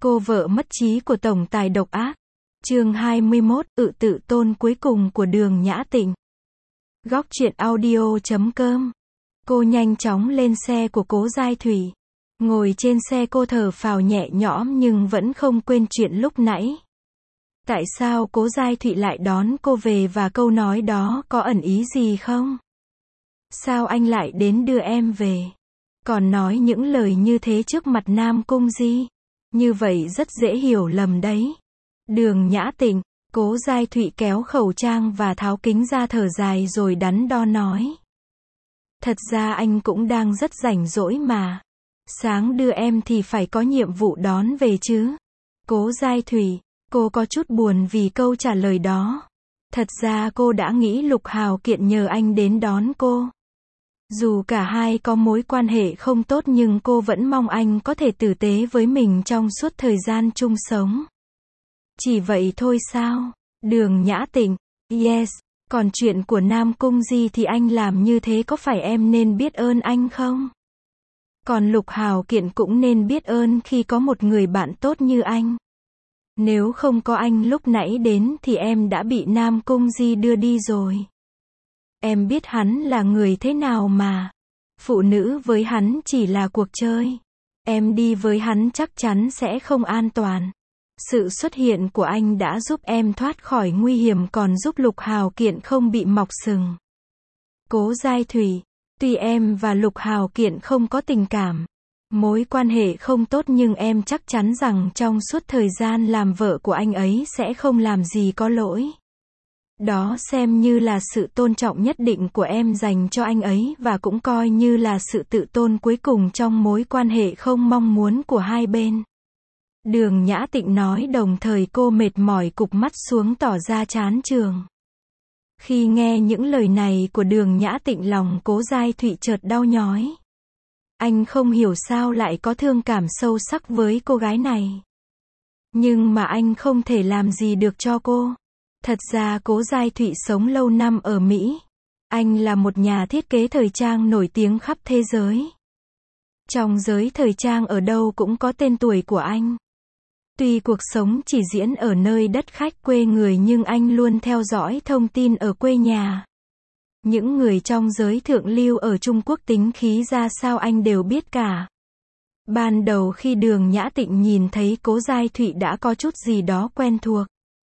Cô vợ mất trí của tổng tài độc ác. Chương 21, tự tôn cuối cùng của Đường Nhã Tịnh. Góc truyện audio.com. Cô nhanh chóng lên xe của Cố Giai Thủy. Ngồi trên xe cô thở phào nhẹ nhõm nhưng vẫn không quên chuyện lúc nãy. Tại sao Cố Giai Thụy lại đón cô về và câu nói đó có ẩn ý gì không? Sao anh lại đến đưa em về? Còn nói những lời như thế trước mặt Nam Cung Di. Như vậy rất dễ hiểu lầm đấy. Đường Nhã Tịnh, Cố Giai Thụy kéo khẩu trang và tháo kính ra thở dài rồi đắn đo nói. Thật ra anh cũng đang rất rảnh rỗi mà. Sáng đưa em thì phải có nhiệm vụ đón về chứ. Cố Giai Thụy, cô có chút buồn vì câu trả lời đó. Thật ra cô đã nghĩ Lục Hào Kiện nhờ anh đến đón cô. Dù cả hai có mối quan hệ không tốt nhưng cô vẫn mong anh có thể tử tế với mình trong suốt thời gian chung sống. Chỉ vậy thôi sao? Đường Nhã Tịnh, yes, còn chuyện của Nam Cung Di thì anh làm như thế có phải em nên biết ơn anh không? Còn Lục Hào Kiện cũng nên biết ơn khi có một người bạn tốt như anh. Nếu không có anh lúc nãy đến thì em đã bị Nam Cung Di đưa đi rồi. Em biết hắn là người thế nào mà. Phụ nữ với hắn chỉ là cuộc chơi. Em đi với hắn chắc chắn sẽ không an toàn. Sự xuất hiện của anh đã giúp em thoát khỏi nguy hiểm còn giúp Lục Hào Kiện không bị mọc sừng. Cố Giai Thủy, tuy em và Lục Hào Kiện không có tình cảm, mối quan hệ không tốt nhưng em chắc chắn rằng trong suốt thời gian làm vợ của anh ấy sẽ không làm gì có lỗi. Đó xem như là sự tôn trọng nhất định của em dành cho anh ấy và cũng coi như là sự tự tôn cuối cùng trong mối quan hệ không mong muốn của hai bên. Đường Nhã Tịnh nói đồng thời cô mệt mỏi cụp mắt xuống tỏ ra chán chường. Khi nghe những lời này của Đường Nhã Tịnh lòng Cố Giai Thụy chợt đau nhói. Anh không hiểu sao lại có thương cảm sâu sắc với cô gái này. Nhưng mà anh không thể làm gì được cho cô. Thật ra Cố Giai Thụy sống lâu năm ở Mỹ. Anh là một nhà thiết kế thời trang nổi tiếng khắp thế giới. Trong giới thời trang ở đâu cũng có tên tuổi của anh. Tuy cuộc sống chỉ diễn ở nơi đất khách quê người nhưng anh luôn theo dõi thông tin ở quê nhà. Những người trong giới thượng lưu ở Trung Quốc tính khí ra sao anh đều biết cả. Ban đầu khi Đường Nhã Tịnh nhìn thấy Cố Giai Thụy đã có chút gì đó quen thuộc.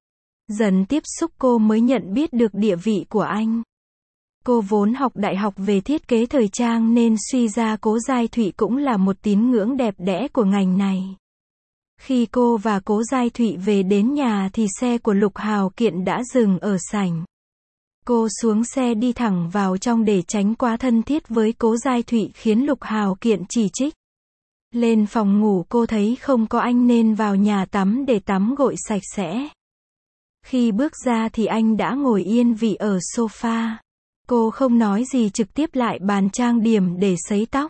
Dần tiếp xúc cô mới nhận biết được địa vị của anh. Cô vốn học đại học về thiết kế thời trang nên suy ra Cố Giai Thụy cũng là một tín ngưỡng đẹp đẽ của ngành này. Khi cô và Cố Giai Thụy về đến nhà thì xe của Lục Hào Kiện đã dừng ở sảnh. Cô xuống xe đi thẳng vào trong để tránh quá thân thiết với Cố Giai Thụy khiến Lục Hào Kiện chỉ trích. Lên phòng ngủ cô thấy không có anh nên vào nhà tắm để tắm gội sạch sẽ. Khi bước ra thì anh đã ngồi yên vị ở sofa. Cô không nói gì trực tiếp lại bàn trang điểm để sấy tóc.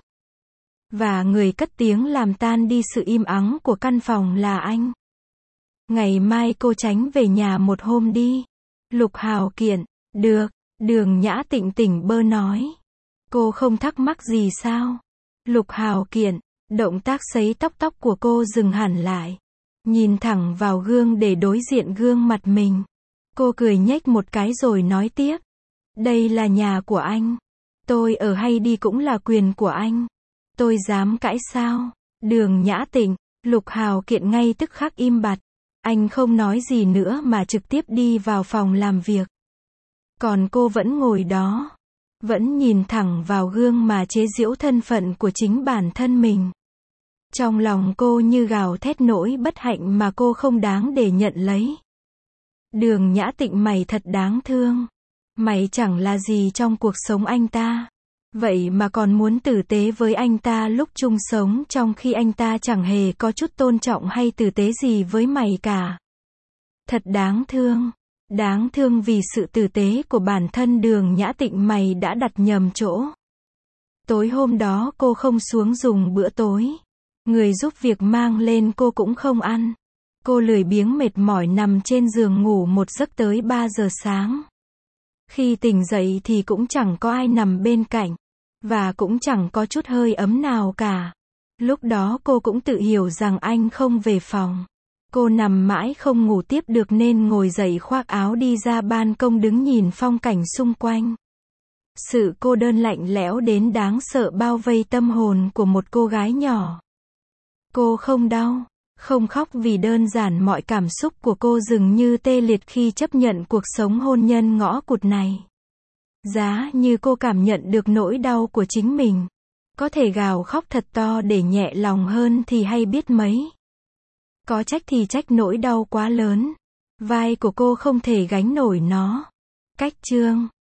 Và người cất tiếng làm tan đi sự im ắng của căn phòng là anh. Ngày mai cô tránh về nhà một hôm đi. Lục Hào Kiện, được, Đường Nhã Tịnh tỉnh bơ nói. Cô không thắc mắc gì sao? Lục Hào Kiện, động tác sấy tóc của cô dừng hẳn lại. Nhìn thẳng vào gương để đối diện gương mặt mình. Cô cười nhếch một cái rồi nói tiếp. Đây là nhà của anh. Tôi ở hay đi cũng là quyền của anh. Tôi dám cãi sao? Đường Nhã Tịnh, Lục Hào Kiện ngay tức khắc im bặt. Anh không nói gì nữa mà trực tiếp đi vào phòng làm việc. Còn cô vẫn ngồi đó. Vẫn nhìn thẳng vào gương mà chế giễu thân phận của chính bản thân mình. Trong lòng cô như gào thét nỗi bất hạnh mà cô không đáng để nhận lấy. Đường Nhã Tịnh mày thật đáng thương. Mày chẳng là gì trong cuộc sống anh ta. Vậy mà còn muốn tử tế với anh ta lúc chung sống trong khi anh ta chẳng hề có chút tôn trọng hay tử tế gì với mày cả. Thật đáng thương. Đáng thương vì sự tử tế của bản thân Đường Nhã Tịnh mày đã đặt nhầm chỗ. Tối hôm đó cô không xuống dùng bữa tối. Người giúp việc mang lên cô cũng không ăn. Cô lười biếng mệt mỏi nằm trên giường ngủ một giấc tới 3 giờ sáng. Khi tỉnh dậy thì cũng chẳng có ai nằm bên cạnh. Và cũng chẳng có chút hơi ấm nào cả. Lúc đó cô cũng tự hiểu rằng anh không về phòng. Cô nằm mãi không ngủ tiếp được nên ngồi dậy khoác áo đi ra ban công đứng nhìn phong cảnh xung quanh. Sự cô đơn lạnh lẽo đến đáng sợ bao vây tâm hồn của một cô gái nhỏ. Cô không đau, không khóc vì đơn giản mọi cảm xúc của cô dường như tê liệt khi chấp nhận cuộc sống hôn nhân ngõ cụt này. Giá như cô cảm nhận được nỗi đau của chính mình. Có thể gào khóc thật to để nhẹ lòng hơn thì hay biết mấy. Có trách thì trách nỗi đau quá lớn. Vai của cô không thể gánh nổi nó. Cách chương